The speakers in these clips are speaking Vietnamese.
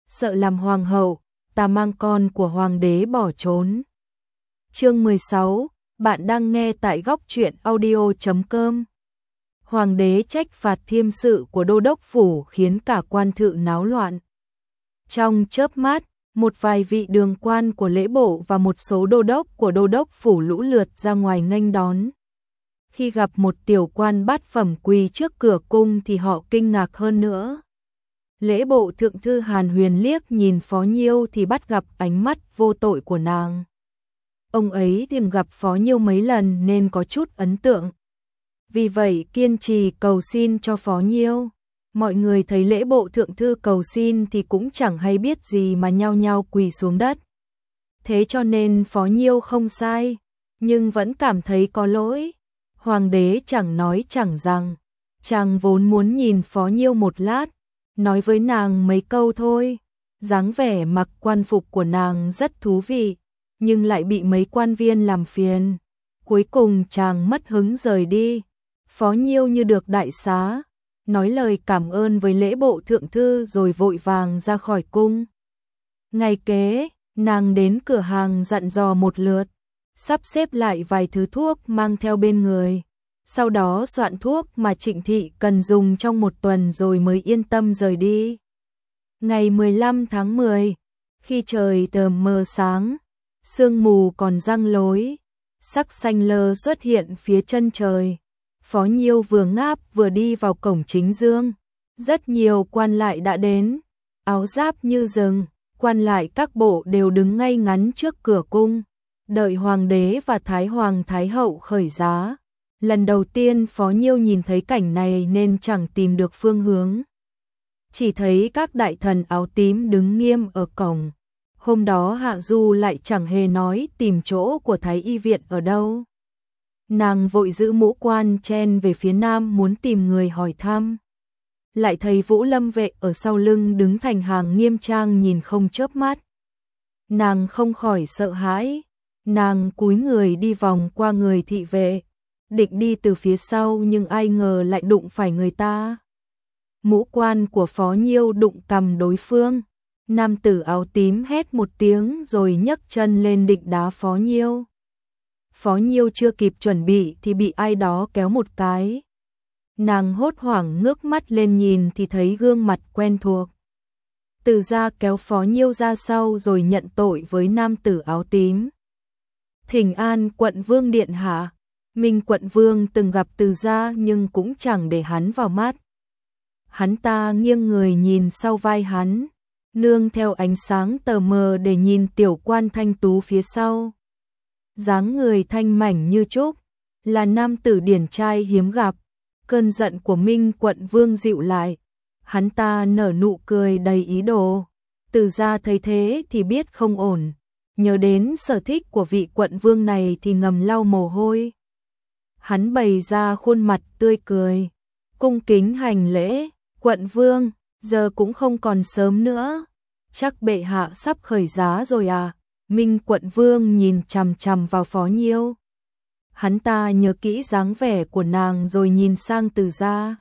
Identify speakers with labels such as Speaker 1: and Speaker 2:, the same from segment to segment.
Speaker 1: sợ làm hoàng hậu, ta mang con của hoàng đế bỏ trốn. Chương 16, bạn đang nghe tại góc truyện audio.com. Hoàng đế trách phạt thiêm sự của đô đốc phủ khiến cả quan thự náo loạn. Trong chớp mắt, một vài vị đường quan của lễ bộ và một số đô đốc của đô đốc phủ lũ lượt ra ngoài nghênh đón. Khi gặp một tiểu quan bát phẩm quỳ trước cửa cung thì họ kinh ngạc hơn nữa. Lễ bộ thượng thư Hàn Huyền liếc nhìn Phó Nhiêu thì bắt gặp ánh mắt vô tội của nàng. Ông ấy từng gặp Phó Nhiêu mấy lần nên có chút ấn tượng. Vì vậy kiên trì cầu xin cho Phó Nhiêu. Mọi người thấy lễ bộ thượng thư cầu xin thì cũng chẳng hay biết gì mà nhao nhao quỳ xuống đất. Thế cho nên Phó Nhiêu không sai, nhưng vẫn cảm thấy có lỗi. Hoàng đế chẳng nói chẳng rằng, chàng vốn muốn nhìn Phó Nhiêu một lát, nói với nàng mấy câu thôi. Dáng vẻ mặc quan phục của nàng rất thú vị, nhưng lại bị mấy quan viên làm phiền. Cuối cùng chàng mất hứng rời đi. Phó Nhiêu như được đại xá, nói lời cảm ơn với lễ bộ thượng thư rồi vội vàng ra khỏi cung. Ngày kế, nàng đến cửa hàng dặn dò một lượt, sắp xếp lại vài thứ thuốc mang theo bên người. Sau đó soạn thuốc mà Trịnh thị cần dùng trong một tuần rồi mới yên tâm rời đi. Ngày 15 tháng 10, khi trời tờ mờ sáng, sương mù còn giăng lối, sắc xanh lơ xuất hiện phía chân trời. Phó Nhiêu vừa ngáp vừa đi vào cổng chính dương. Rất nhiều quan lại đã đến, áo giáp như rừng, quan lại các bộ đều đứng ngay ngắn trước cửa cung, đợi hoàng đế và thái hoàng thái hậu khởi giá. Lần đầu tiên Phó Nhiêu nhìn thấy cảnh này nên chẳng tìm được phương hướng. Chỉ thấy các đại thần áo tím đứng nghiêm ở cổng. Hôm đó Hạ Du lại chẳng hề nói tìm chỗ của Thái y viện ở đâu. Nàng vội giữ mũ quan chen về phía nam muốn tìm người hỏi thăm. Lại thấy Vũ Lâm vệ ở sau lưng đứng thành hàng nghiêm trang nhìn không chớp mắt. Nàng không khỏi sợ hãi. Nàng cúi người đi vòng qua người thị vệ, định đi từ phía sau nhưng ai ngờ lại đụng phải người ta. Mũ quan của Phó Nhiêu đụng cằm đối phương. Nam tử áo tím hét một tiếng rồi nhấc chân lên định đá Phó Nhiêu. Phó Nhiêu chưa kịp chuẩn bị thì bị ai đó kéo một cái. Nàng hốt hoảng ngước mắt lên nhìn thì thấy gương mặt quen thuộc. Từ Gia kéo Phó Nhiêu ra sau rồi nhận tội với nam tử áo tím. Thỉnh an quận vương điện hạ. Minh quận vương từng gặp Từ Gia nhưng cũng chẳng để hắn vào mắt. Hắn ta nghiêng người nhìn sau vai hắn, nương theo ánh sáng tờ mờ để nhìn tiểu quan thanh tú phía sau. Dáng người thanh mảnh như trúc, là nam tử điển trai hiếm gặp. Cơn giận của Minh quận vương dịu lại, hắn ta nở nụ cười đầy ý đồ. Từ Gia thấy thế thì biết không ổn, nhớ đến sở thích của vị quận vương này thì ngầm lau mồ hôi. Hắn bày ra khuôn mặt tươi cười, cung kính hành lễ. Quận vương, giờ cũng không còn sớm nữa, chắc bệ hạ sắp khởi giá rồi à? Minh quận vương nhìn chằm chằm vào Phó Nhiêu. Hắn ta nhớ kỹ dáng vẻ của nàng rồi nhìn sang Từ Gia.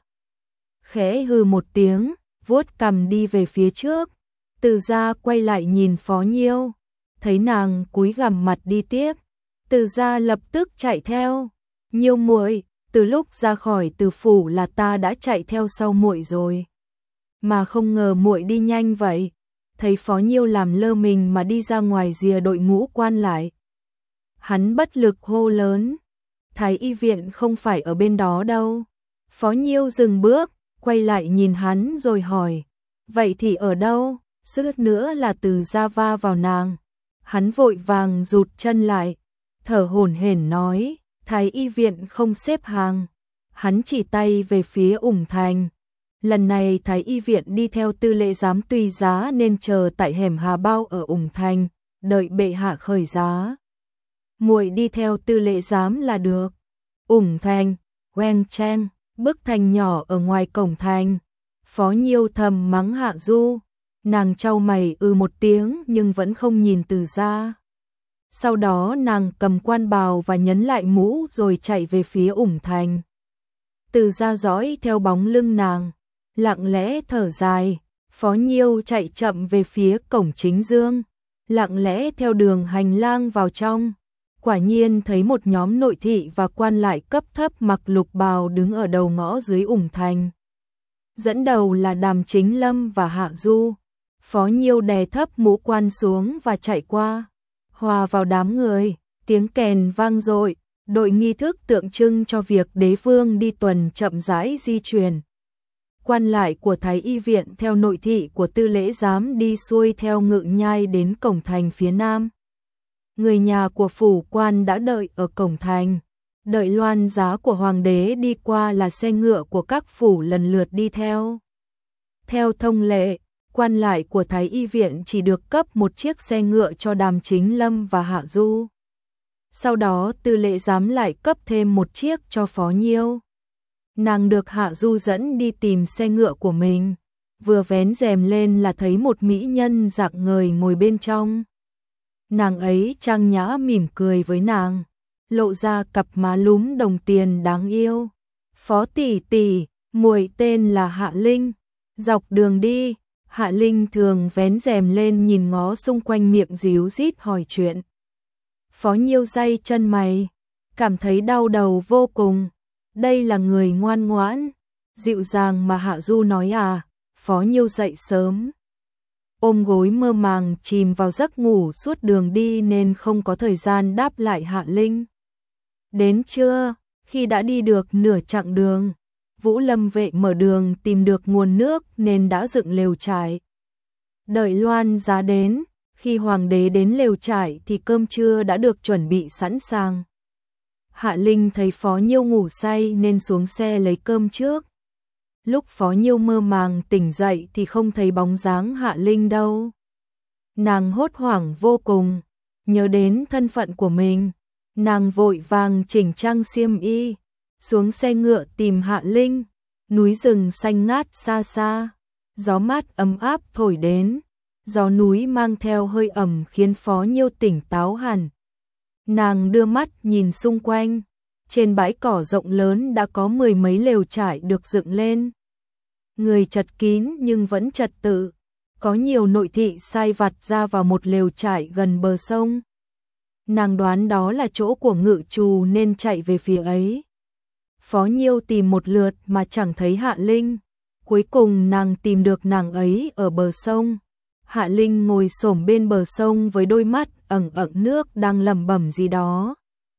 Speaker 1: Khẽ hừ một tiếng, vuốt cằm đi về phía trước. Từ Gia quay lại nhìn Phó Nhiêu, thấy nàng cúi gằm mặt đi tiếp. Từ Gia lập tức chạy theo. Nhiêu muội, từ lúc ra khỏi Từ phủ là ta đã chạy theo sau muội rồi, mà không ngờ muội đi nhanh vậy. Thấy Phó Nhiêu làm lơ mình mà đi ra ngoài rìa đội ngũ quan lại. Hắn bất lực hô lớn, Thái y viện không phải ở bên đó đâu. Phó Nhiêu dừng bước, quay lại nhìn hắn rồi hỏi, vậy thì ở đâu? Suýt nữa là Từ Gia va vào nàng. Hắn vội vàng rụt chân lại, thở hổn hển nói, Thái y viện không xếp hàng. Hắn chỉ tay về phía Ủng Thành. Lần này Thái y viện đi theo tư lễ giám tùy giá nên chờ tại hẻm Hà Bao ở Ủng Thành, đợi bệ hạ khởi giá. Muội đi theo tư lễ giám là được. Ủng Thành, Wen Chen, bức thành nhỏ ở ngoài cổng thành. Phó Nhiêu thầm mắng Hạ Du. Nàng chau mày một tiếng nhưng vẫn không nhìn Từ Gia. Sau đó nàng cầm quan bào và nhấn lại mũ rồi chạy về phía Ủng Thành. Từ Gia dõi theo bóng lưng nàng, lặng lẽ thở dài. Phó Nhiêu chạy chậm về phía cổng chính dương, lặng lẽ theo đường hành lang vào trong. Quả nhiên thấy một nhóm nội thị và quan lại cấp thấp mặc lục bào đứng ở đầu ngõ dưới ủng thành. Dẫn đầu là Đàm Chính Lâm và Hạ Du. Phó Nhiêu đè thấp mũ quan xuống và chạy qua, hòa vào đám người, tiếng kèn vang dội, đội nghi thức tượng trưng cho việc đế vương đi tuần chậm rãi di chuyển. Quan lại của Thái Y viện theo nội thị của tư lễ giám đi xuôi theo ngự nhai đến cổng thành phía nam. Người nhà của phủ quan đã đợi ở cổng thành, đợi loan giá của hoàng đế đi qua là xe ngựa của các phủ lần lượt đi theo. Theo thông lệ, quan lại của Thái Y viện chỉ được cấp một chiếc xe ngựa cho Đàm Chính Lâm và Hạ Du. Sau đó tư lễ giám lại cấp thêm một chiếc cho Phó Nhiêu. Nàng được Hạ Du dẫn đi tìm xe ngựa của mình, vừa vén rèm lên là thấy một mỹ nhân rạng ngời ngồi bên trong. Nàng ấy trang nhã mỉm cười với nàng, lộ ra cặp má lúm đồng tiền đáng yêu. Phó tỷ tỷ, muội tên là Hạ Linh. Dọc đường đi, Hạ Linh thường vén rèm lên nhìn ngó xung quanh, miệng díu dít hỏi chuyện. Phó Nhiêu day chân mày, cảm thấy đau đầu vô cùng. Đây là người ngoan ngoãn, dịu dàng mà Hạ Du nói à? Phó Nhiêu dậy sớm, ôm gối mơ màng chìm vào giấc ngủ suốt đường đi nên không có thời gian đáp lại Hạ Linh. Đến trưa, khi đã đi được nửa chặng đường, Vũ Lâm vệ mở đường tìm được nguồn nước nên đã dựng lều trại. Đợi loan giá đến, khi hoàng đế đến lều trại thì cơm trưa đã được chuẩn bị sẵn sàng. Hạ Linh thấy Phó Nhiêu ngủ say nên xuống xe lấy cơm trước. Lúc Phó Nhiêu mơ màng tỉnh dậy thì không thấy bóng dáng Hạ Linh đâu. Nàng hốt hoảng vô cùng, nhớ đến thân phận của mình. Nàng vội vàng chỉnh trang xiêm y, xuống xe ngựa tìm Hạ Linh. Núi rừng xanh ngát xa xa, gió mát ấm áp thổi đến. Gió núi mang theo hơi ẩm khiến Phó Nhiêu tỉnh táo hẳn. Nàng đưa mắt nhìn xung quanh, trên bãi cỏ rộng lớn đã có mười mấy lều trại được dựng lên. Người chật kín nhưng vẫn trật tự, có nhiều nội thị sai vặt ra vào một lều trại gần bờ sông. Nàng đoán đó là chỗ của ngự trù nên chạy về phía ấy. Phó Nhiêu tìm một lượt mà chẳng thấy Hạ Linh, cuối cùng nàng tìm được nàng ấy ở bờ sông. Hạ Linh ngồi xổm bên bờ sông với đôi mắt ẩn ẩn nước đang lẩm bẩm gì đó.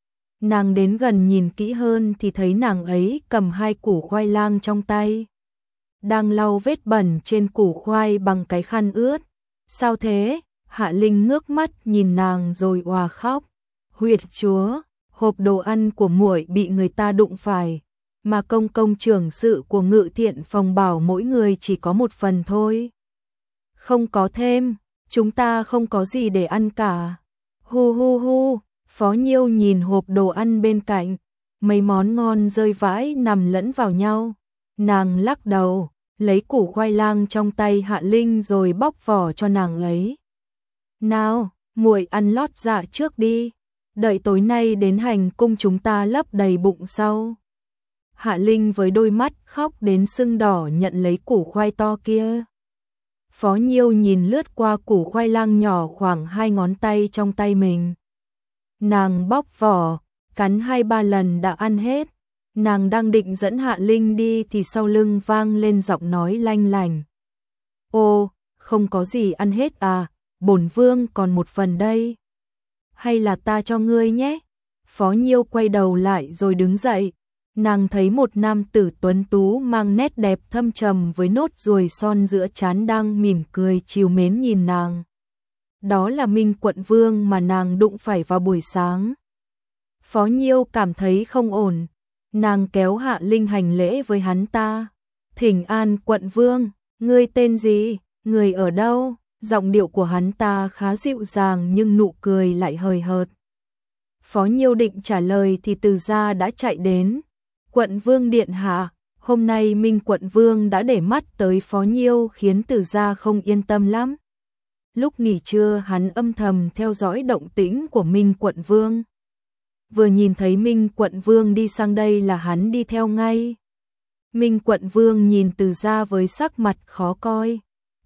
Speaker 1: Nàng đến gần nhìn kỹ hơn thì thấy nàng ấy cầm hai củ khoai lang trong tay, đang lau vết bẩn trên củ khoai bằng cái khăn ướt. Sao thế? Hạ Linh ngước mắt nhìn nàng rồi òa khóc. Huyệt chúa, hộp đồ ăn của muội bị người ta đụng phải, mà công công trưởng sự của Ngự Thiện phòng bảo mỗi người chỉ có một phần thôi. Không có thêm, chúng ta không có gì để ăn cả. Hu hu hu, Phó Nhiêu nhìn hộp đồ ăn bên cạnh, mấy món ngon rơi vãi nằm lẫn vào nhau. Nàng lắc đầu, lấy củ khoai lang trong tay Hạ Linh rồi bóc vỏ cho nàng ấy. Nào, muội ăn lót dạ trước đi, đợi tối nay đến hành cung chúng ta lấp đầy bụng sau. Hạ Linh với đôi mắt khóc đến sưng đỏ nhận lấy củ khoai to kia. Phó Nhiêu nhìn lướt qua củ khoai lang nhỏ khoảng 2 ngón tay trong tay mình. Nàng bóc vỏ, cắn 2-3 lần đã ăn hết. Nàng đang định dẫn Hạ Linh đi thì sau lưng vang lên giọng nói lanh lành. Ô, không có gì ăn hết à, bổn vương còn một phần đây. Hay là ta cho ngươi nhé? Phó Nhiêu quay đầu lại rồi đứng dậy. Nàng thấy một nam tử tuấn tú mang nét đẹp thâm trầm với nốt ruồi son giữa trán đang mỉm cười trìu mến nhìn nàng. Đó là Minh Quận Vương mà nàng đụng phải vào buổi sáng. Phó Nhiêu cảm thấy không ổn. Nàng kéo Hạ Linh hành lễ với hắn ta. Thỉnh an Quận Vương, ngươi tên gì, người ở đâu? Giọng điệu của hắn ta khá dịu dàng nhưng nụ cười lại hời hợt. Phó Nhiêu định trả lời thì Từ Gia đã chạy đến. Quận Vương điện hạ, hôm nay Minh Quận Vương đã để mắt tới Phó Nhiêu khiến Từ Gia không yên tâm lắm. Lúc nghỉ trưa hắn âm thầm theo dõi động tĩnh của Minh Quận Vương. Vừa nhìn thấy Minh Quận Vương đi sang đây là hắn đi theo ngay. Minh Quận Vương nhìn Từ Gia với sắc mặt khó coi,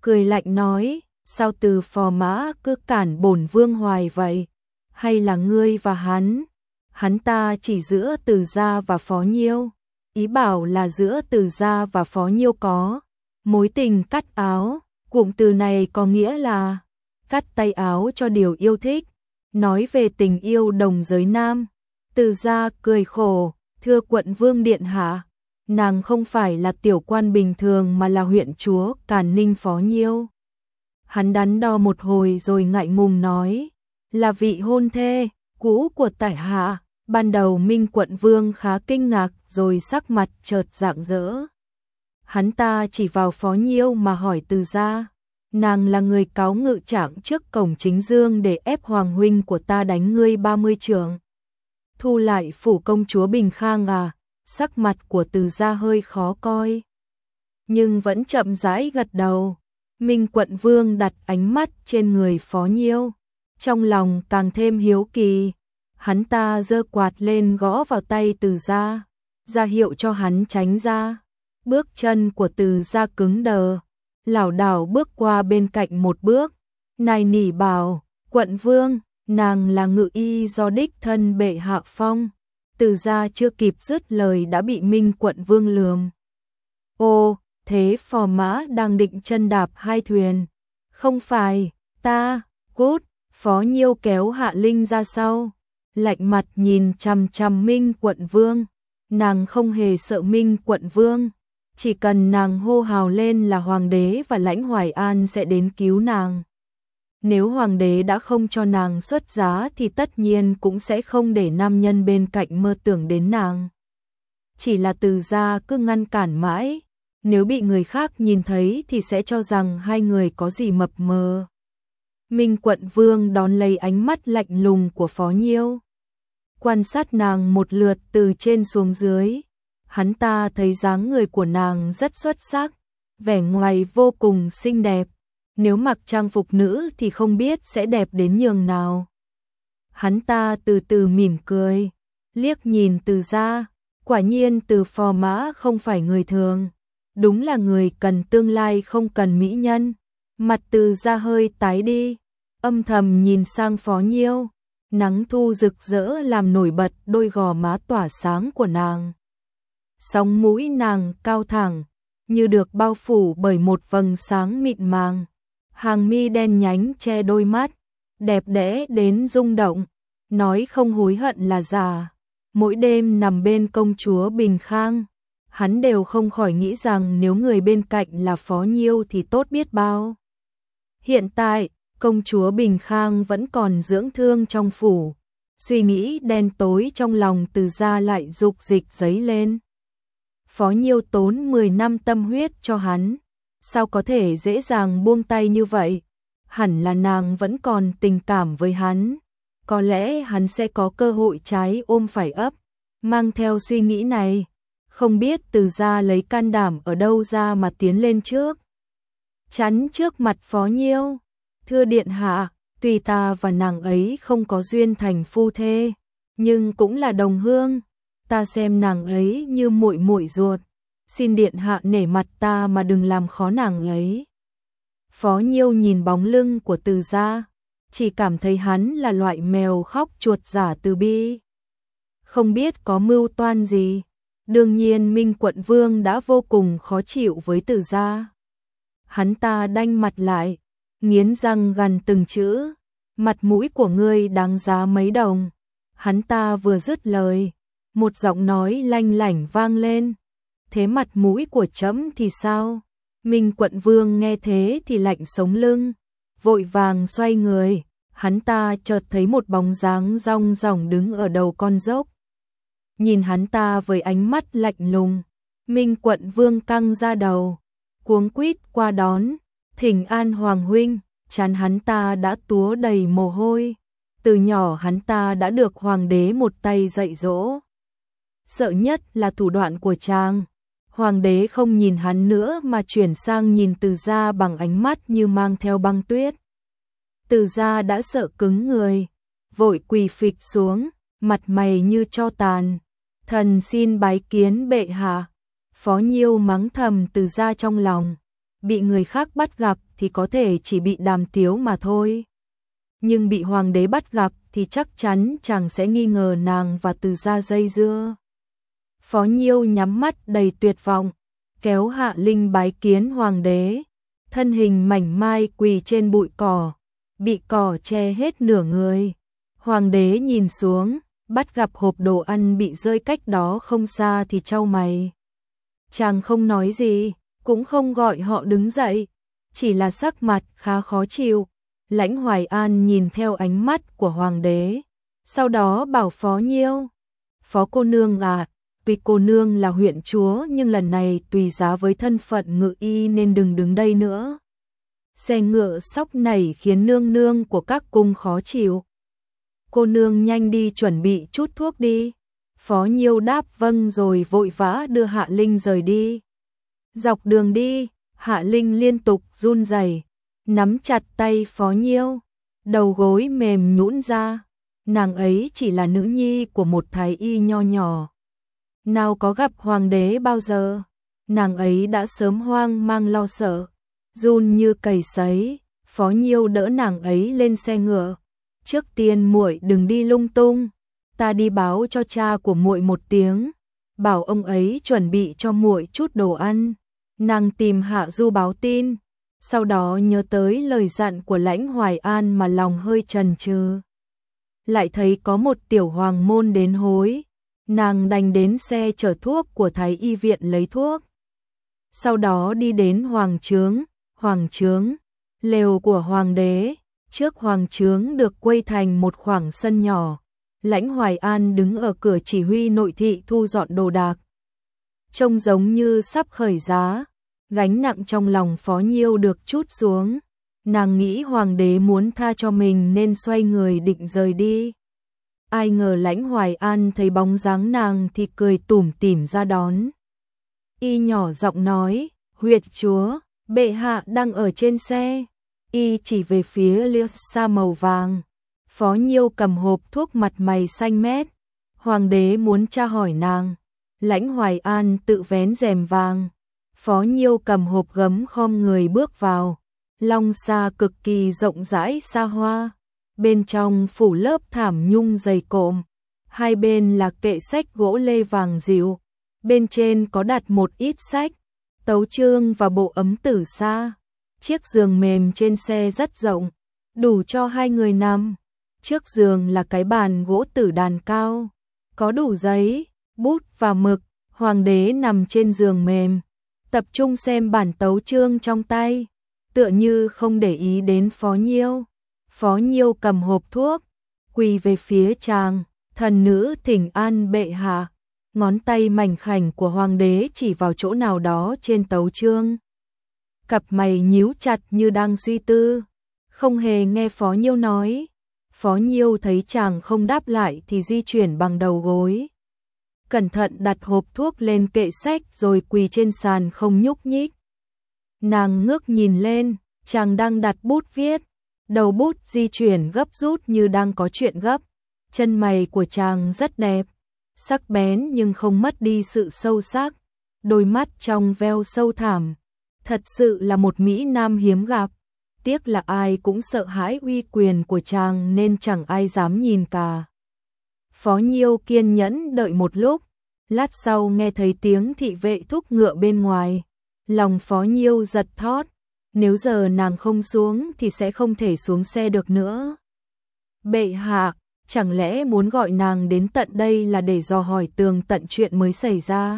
Speaker 1: cười lạnh nói, sao Từ Phò Mã cứ cản bổn vương hoài vậy, hay là ngươi và hắn ta chỉ giữa Từ gia và Phó Nhiêu, ý bảo là giữa Từ gia và Phó Nhiêu có mối tình cắt áo, cụm từ này có nghĩa là cắt tay áo cho điều yêu thích, nói về tình yêu đồng giới nam. Từ gia cười khổ, thưa quận vương điện hạ, nàng không phải là tiểu quan bình thường mà là huyện chúa Càn Ninh Phó Nhiêu. Hắn đắn đo một hồi rồi ngại ngùng nói, là vị hôn thê cũ của tại hạ. Ban đầu Minh quận vương khá kinh ngạc rồi sắc mặt chợt rạng rỡ. Hắn ta chỉ vào Phó Nhiêu mà hỏi Từ gia, nàng là người cáo ngự trạng trước cổng Chính Dương để ép hoàng huynh của ta đánh ngươi 30 trượng. Thu lại phủ công chúa Bình Khang à? Sắc mặt của Từ gia hơi khó coi, nhưng vẫn chậm rãi gật đầu. Minh quận vương đặt ánh mắt trên người Phó Nhiêu, trong lòng càng thêm hiếu kỳ. Hắn ta giơ quạt lên gõ vào tay Từ gia, ra hiệu cho hắn tránh ra. Bước chân của Từ gia cứng đờ, lảo đảo bước qua bên cạnh một bước, nài nỉ bảo, quận vương, nàng là ngự y do đích thân bệ hạ phong. Từ gia chưa kịp dứt lời đã bị Minh quận vương lườm. Ô, thế Phò Mã đang định chân đạp hai thuyền. Không phải, ta, cút. Phó Nhiêu kéo Hạ Linh ra sau, lạnh mặt nhìn chằm chằm Minh quận vương. Nàng không hề sợ Minh quận vương, chỉ cần nàng hô hào lên là hoàng đế và Lãnh Hoài An sẽ đến cứu nàng. Nếu hoàng đế đã không cho nàng xuất giá thì tất nhiên cũng sẽ không để nam nhân bên cạnh mơ tưởng đến nàng. Chỉ là Từ gia cứ ngăn cản mãi, nếu bị người khác nhìn thấy thì sẽ cho rằng hai người có gì mập mờ. Minh quận vương đón lấy ánh mắt lạnh lùng của Phó Nhiêu, quan sát nàng một lượt từ trên xuống dưới. Hắn ta thấy dáng người của nàng rất xuất sắc, vẻ ngoài vô cùng xinh đẹp. Nếu mặc trang phục nữ thì không biết sẽ đẹp đến nhường nào. Hắn ta từ từ mỉm cười, liếc nhìn Từ gia. Quả nhiên Từ Phò Mã không phải người thường, đúng là người cần tương lai không cần mỹ nhân. Mặt Từ gia hơi tái đi, âm thầm nhìn sang Phó Nhiêu. Nắng thu rực rỡ làm nổi bật đôi gò má tỏa sáng của nàng. Sóng mũi nàng cao thẳng, như được bao phủ bởi một vầng sáng mịn màng. Hàng mi đen nhánh che đôi mắt, đẹp đẽ đến rung động, nói không hối hận là giả. Mỗi đêm nằm bên công chúa Bình Khang, hắn đều không khỏi nghĩ rằng nếu người bên cạnh là Phó Nhiêu thì tốt biết bao. Hiện tại, công chúa Bình Khang vẫn còn dưỡng thương trong phủ, suy nghĩ đen tối trong lòng Từ gia lại dục dịch dấy lên. Phó Nhiêu tốn 10 năm tâm huyết cho hắn, sao có thể dễ dàng buông tay như vậy? Hẳn là nàng vẫn còn tình cảm với hắn, có lẽ hắn sẽ có cơ hội trái ôm phải ấp. Mang theo suy nghĩ này, không biết Từ gia lấy can đảm ở đâu ra mà tiến lên trước, chắn trước mặt Phó Nhiêu. Thưa điện hạ, tuy ta và nàng ấy không có duyên thành phu thê, nhưng cũng là đồng hương, ta xem nàng ấy như muội muội ruột, xin điện hạ nể mặt ta mà đừng làm khó nàng ấy. Phó Nhiêu nhìn bóng lưng của Từ gia, chỉ cảm thấy hắn là loại mèo khóc chuột giả từ bi, không biết có mưu toan gì. Đương nhiên Minh quận vương đã vô cùng khó chịu với Từ gia. Hắn ta đanh mặt lại, nghiến răng gằn từng chữ, mặt mũi của ngươi đáng giá mấy đồng. Hắn ta vừa dứt lời, một giọng nói lanh lảnh vang lên, thế mặt mũi của trẫm thì sao? Minh quận vương nghe thế thì lạnh sống lưng, vội vàng xoay người. Hắn ta chợt thấy một bóng dáng rong ròng đứng ở đầu con dốc, nhìn hắn ta với ánh mắt lạnh lùng. Minh quận vương căng ra đầu, cuống quýt qua đón, thỉnh an hoàng huynh. Trán hắn ta đã túa đầy mồ hôi, từ nhỏ hắn ta đã được hoàng đế một tay dạy dỗ. Sợ nhất là thủ đoạn của chàng. Hoàng đế không nhìn hắn nữa mà chuyển sang nhìn Từ gia bằng ánh mắt như mang theo băng tuyết. Từ gia đã sợ cứng người, vội quỳ phịch xuống, mặt mày như tro tàn. Thần xin bái kiến bệ hạ. Phó Nhiêu mắng thầm Từ gia trong lòng, bị người khác bắt gặp thì có thể chỉ bị Đàm Tiếu mà thôi. Nhưng bị hoàng đế bắt gặp thì chắc chắn chàng sẽ nghi ngờ nàng và Từ gia dây dưa. Phó Nhiêu nhắm mắt đầy tuyệt vọng, kéo Hạ Linh bái kiến hoàng đế, thân hình mảnh mai quỳ trên bụi cỏ, bị cỏ che hết nửa người. Hoàng đế nhìn xuống, bắt gặp hộp đồ ăn bị rơi cách đó không xa thì chau mày. Chàng không nói gì, cũng không gọi họ đứng dậy, chỉ là sắc mặt khá khó chịu. Lãnh Hoài An nhìn theo ánh mắt của hoàng đế, sau đó bảo Phó Nhiêu: Phó cô nương à, tuy cô nương là huyện chúa nhưng lần này tùy giá với thân phận ngự y nên đừng đứng đây nữa. Xe ngựa sóc nảy khiến nương nương của các cung khó chịu. Cô nương nhanh đi chuẩn bị chút thuốc đi. Phó Nhiêu đáp vâng rồi vội vã đưa Hạ Linh rời đi. Dọc đường đi, Hạ Linh liên tục run rẩy, nắm chặt tay Phó Nhiêu, đầu gối mềm nhũn ra. Nàng ấy chỉ là nữ nhi của một thái y nho nhỏ, nào có gặp hoàng đế bao giờ. Nàng ấy đã sớm hoang mang lo sợ, run như cầy sấy. Phó Nhiêu đỡ nàng ấy lên xe ngựa. Trước tiên muội đừng đi lung tung, ta đi báo cho cha của muội một tiếng, bảo ông ấy chuẩn bị cho muội chút đồ ăn. Nàng tìm Hạ Du báo tin, sau đó nhớ tới lời dặn của Lãnh Hoài An mà lòng hơi chần chừ. Lại thấy có một tiểu hoàng môn đến hối, nàng đành đến xe chở thuốc của Thái y viện lấy thuốc. Sau đó đi đến hoàng trướng, lều của hoàng đế. Trước hoàng trướng được quây thành một khoảng sân nhỏ, Lãnh Hoài An đứng ở cửa chỉ huy nội thị thu dọn đồ đạc. Trông giống như sắp khởi giá, gánh nặng trong lòng Phó Nhiêu được trút xuống. Nàng nghĩ hoàng đế muốn tha cho mình nên xoay người định rời đi. Ai ngờ Lãnh Hoài An thấy bóng dáng nàng thì cười tủm tỉm ra đón. Y nhỏ giọng nói: "Huyệt chúa, bệ hạ đang ở trên xe." Y chỉ về phía liêu xa màu vàng. Phó Nhiêu cầm hộp thuốc mặt mày xanh mét. Hoàng đế muốn tra hỏi nàng. Lãnh Hoài An tự vén rèm vàng. Phó Nhiêu cầm hộp gấm khom người bước vào. Long xa cực kỳ rộng rãi xa hoa. Bên trong phủ lớp thảm nhung dày cộm. Hai bên là kệ sách gỗ lê vàng dịu. Bên trên có đặt một ít sách, tấu chương và bộ ấm tử sa. Chiếc giường mềm trên xe rất rộng, đủ cho hai người nằm. Trước giường là cái bàn gỗ tử đàn cao, có đủ giấy, bút và mực. Hoàng đế nằm trên giường mềm, tập trung xem bản tấu chương trong tay, tựa như không để ý đến Phó Nhiêu. Phó Nhiêu cầm hộp thuốc, quỳ về phía chàng: "Thần nữ thỉnh an bệ hạ." Ngón tay mảnh khảnh của hoàng đế chỉ vào chỗ nào đó trên tấu chương. Cặp mày nhíu chặt như đang suy tư, không hề nghe Phó Nhiêu nói. Phó Nhiêu thấy chàng không đáp lại thì di chuyển bằng đầu gối, cẩn thận đặt hộp thuốc lên kệ sách rồi quỳ trên sàn không nhúc nhích. Nàng ngước nhìn lên, chàng đang đặt bút viết, đầu bút di chuyển gấp rút như đang có chuyện gấp. Chân mày của chàng rất đẹp, sắc bén nhưng không mất đi sự sâu sắc, đôi mắt trong veo sâu thẳm, thật sự là một mỹ nam hiếm gặp. Tiếc là ai cũng sợ hãi uy quyền của chàng nên chẳng ai dám nhìn cả. Phó Nhiêu kiên nhẫn đợi một lúc, lát sau nghe thấy tiếng thị vệ thúc ngựa bên ngoài. Lòng Phó Nhiêu giật thót, nếu giờ nàng không xuống thì sẽ không thể xuống xe được nữa. Bệ hạ, chẳng lẽ muốn gọi nàng đến tận đây là để dò hỏi tường tận chuyện mới xảy ra?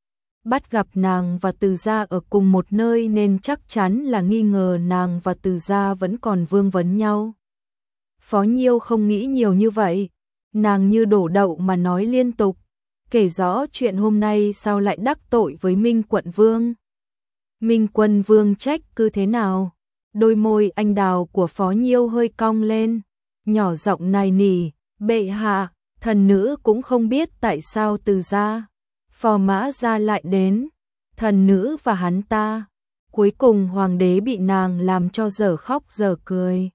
Speaker 1: Bắt gặp nàng và Từ gia ở cùng một nơi nên chắc chắn là nghi ngờ nàng và Từ gia vẫn còn vương vấn nhau. Phó Nhiêu không nghĩ nhiều như vậy, nàng như đổ đậu mà nói liên tục, kể rõ chuyện hôm nay sao lại đắc tội với Minh Quận Vương. Minh Quân Vương trách cứ thế nào? Đôi môi anh đào của Phó Nhiêu hơi cong lên, nhỏ giọng nài nỉ: "Bệ hạ, thần nữ cũng không biết tại sao Từ gia, Phò Mã gia lại đến, thần nữ và hắn ta." Cuối cùng hoàng đế bị nàng làm cho dở khóc dở cười.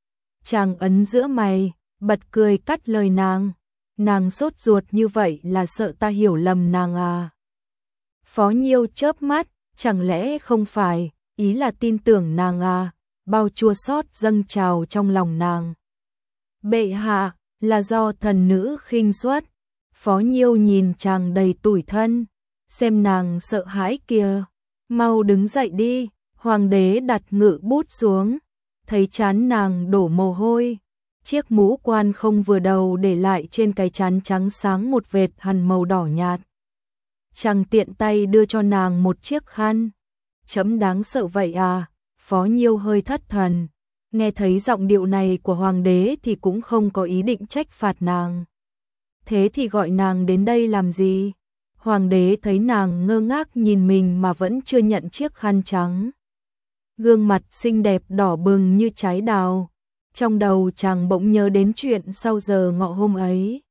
Speaker 1: Chàng ấn giữa mày, bật cười cắt lời nàng: "Nàng sốt ruột như vậy là sợ ta hiểu lầm nàng à?" Phó Nhiêu chớp mắt, chẳng lẽ không phải, ý là tin tưởng nàng à, bao chua xót dâng trào trong lòng nàng. Bệ hạ, là do thần nữ khinh suất. Phó Nhiêu nhìn chàng đầy tủi thân, xem nàng sợ hãi kìa, mau đứng dậy đi. Hoàng đế đặt ngự bút xuống, thấy trán nàng đổ mồ hôi, chiếc mũ quan không vừa đầu để lại trên cái trán trắng sáng một vệt hằn màu đỏ nhạt. Chàng tiện tay đưa cho nàng một chiếc khăn. Chấm đáng sợ vậy à? Phó Nhiêu hơi thất thần, nghe thấy giọng điệu này của hoàng đế thì cũng không có ý định trách phạt nàng. Thế thì gọi nàng đến đây làm gì? Hoàng đế thấy nàng ngơ ngác nhìn mình mà vẫn chưa nhận chiếc khăn trắng. Gương mặt xinh đẹp đỏ bừng như trái đào. Trong đầu chàng bỗng nhớ đến chuyện sau giờ ngọ hôm ấy.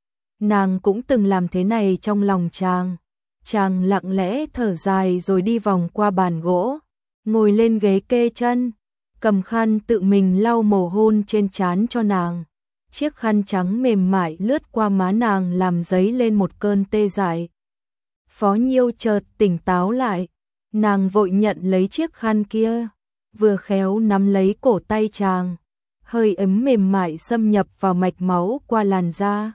Speaker 1: Nàng cũng từng làm thế này trong lòng chàng. Chàng lặng lẽ thở dài rồi đi vòng qua bàn gỗ, ngồi lên ghế kê chân, cầm khăn tự mình lau mồ hôi trên trán cho nàng. Chiếc khăn trắng mềm mại lướt qua má nàng làm dấy lên một cơn tê dại. Phó Nhiêu chợt tỉnh táo lại, nàng vội nhận lấy chiếc khăn kia, vừa khéo nắm lấy cổ tay chàng, hơi ấm mềm mại xâm nhập vào mạch máu qua làn da,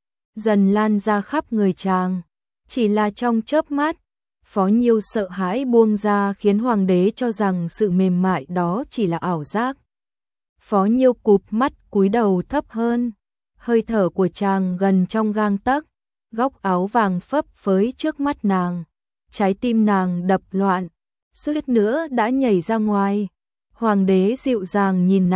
Speaker 1: dần lan ra khắp người chàng. Chỉ là trong chớp mắt, Phó Nhiêu sợ hãi buông ra khiến hoàng đế cho rằng sự mềm mại đó chỉ là ảo giác. Phó Nhiêu cụp mắt cúi đầu thấp hơn, hơi thở của chàng gần trong gang tấc, góc áo vàng phấp phới trước mắt nàng, trái tim nàng đập loạn, suýt nữa đã nhảy ra ngoài. Hoàng đế dịu dàng nhìn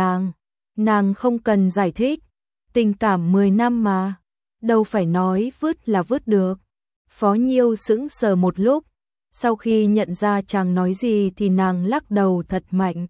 Speaker 1: nàng không cần giải thích, tình cảm 10 năm mà, đâu phải nói vứt là vứt được. Phó Nhiêu sững sờ một lúc, sau khi nhận ra chàng nói gì thì nàng lắc đầu thật mạnh.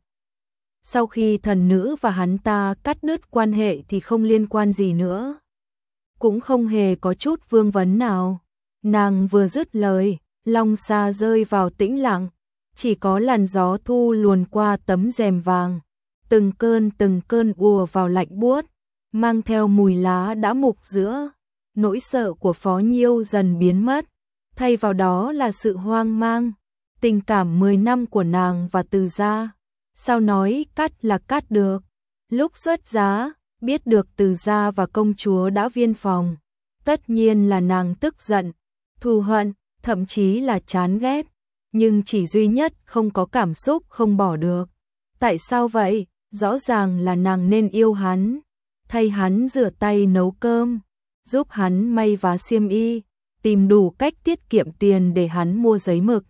Speaker 1: Sau khi thần nữ và hắn ta cắt đứt quan hệ thì không liên quan gì nữa. Cũng không hề có chút vương vấn nào. Nàng vừa dứt lời, long xa rơi vào tĩnh lặng, chỉ có làn gió thu luồn qua tấm rèm vàng, từng cơn ùa vào lạnh buốt, mang theo mùi lá đã mục giữa. Nỗi sợ của Phó Nhiêu dần biến mất, thay vào đó là sự hoang mang. Tình cảm 10 năm của nàng và Từ gia, sao nói cắt là cắt được. Lúc xuất giá, biết được Từ gia và công chúa đã viên phòng, tất nhiên là nàng tức giận, thù hận, thậm chí là chán ghét, nhưng chỉ duy nhất không có cảm xúc không bỏ được. Tại sao vậy? Rõ ràng là nàng nên yêu hắn, thay hắn rửa tay nấu cơm, giúp hắn may vá xiêm y, tìm đủ cách tiết kiệm tiền để hắn mua giấy mực.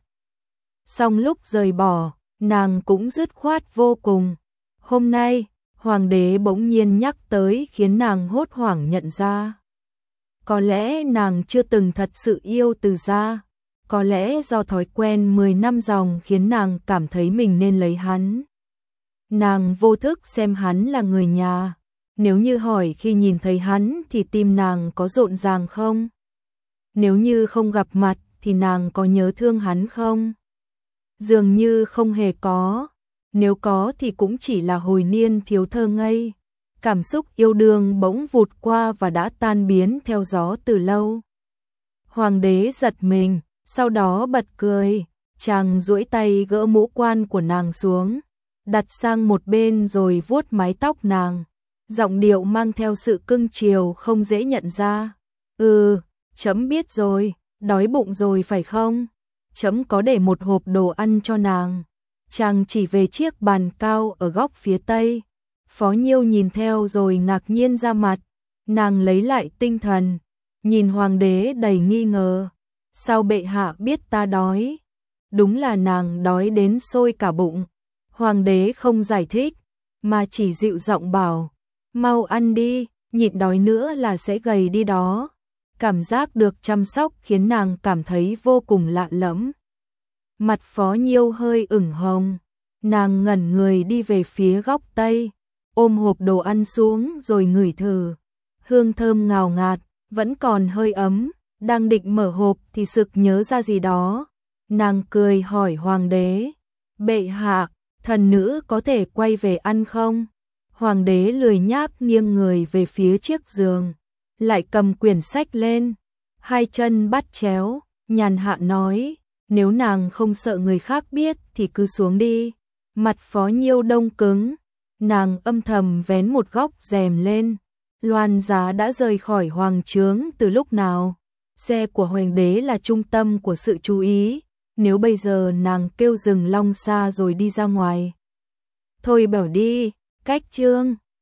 Speaker 1: Xong lúc rời bỏ, nàng cũng dứt khoát vô cùng. Hôm nay, hoàng đế bỗng nhiên nhắc tới khiến nàng hốt hoảng nhận ra. Có lẽ nàng chưa từng thật sự yêu Từ gia, có lẽ do thói quen 10 năm dòng khiến nàng cảm thấy mình nên lấy hắn. Nàng vô thức xem hắn là người nhà. Nếu như hỏi khi nhìn thấy hắn thì tim nàng có rộn ràng không? Nếu như không gặp mặt thì nàng có nhớ thương hắn không? Dường như không hề có. Nếu có thì cũng chỉ là hồi niên thiếu thơ ngây. Cảm xúc yêu đương bỗng vụt qua và đã tan biến theo gió từ lâu. Hoàng đế giật mình, sau đó bật cười. Chàng duỗi tay gỡ mũ quan của nàng xuống, đặt sang một bên rồi vuốt mái tóc nàng. Giọng điệu mang theo sự cưng chiều không dễ nhận ra. Chấm biết rồi, đói bụng rồi phải không? Chấm có để một hộp đồ ăn cho nàng. Chàng chỉ về chiếc bàn cao ở góc phía tây. Phó Nhiêu nhìn theo rồi ngạc nhiên ra mặt. Nàng lấy lại tinh thần, nhìn hoàng đế đầy nghi ngờ. Sao bệ hạ biết ta đói? Đúng là nàng đói đến sôi cả bụng. Hoàng đế không giải thích, mà chỉ dịu giọng bảo, mau ăn đi, nhịn đói nữa là sẽ gầy đi đó. Cảm giác được chăm sóc khiến nàng cảm thấy vô cùng lạ lẫm. Mặt Phó Nhiêu hơi ửng hồng, nàng ngẩn người đi về phía góc tây, ôm hộp đồ ăn xuống rồi ngửi thử. Hương thơm ngào ngạt, vẫn còn hơi ấm, đang định mở hộp thì sực nhớ ra gì đó. Nàng cười hỏi hoàng đế, bệ hạ, thần nữ có thể quay về ăn không? Hoàng đế lười nhác nghiêng người về phía chiếc giường, lại cầm quyển sách lên, hai chân bắt chéo, nhàn hạ nói, nếu nàng không sợ người khác biết thì cứ xuống đi. Mặt Phó Nhiêu đông cứng, nàng âm thầm vén một góc rèm lên. Loan Giá đã rời khỏi hoàng trướng từ lúc nào? Xe của hoàng đế là trung tâm của sự chú ý, nếu bây giờ nàng kêu dừng long xa rồi đi ra ngoài. Thôi bảo đi, cách trương.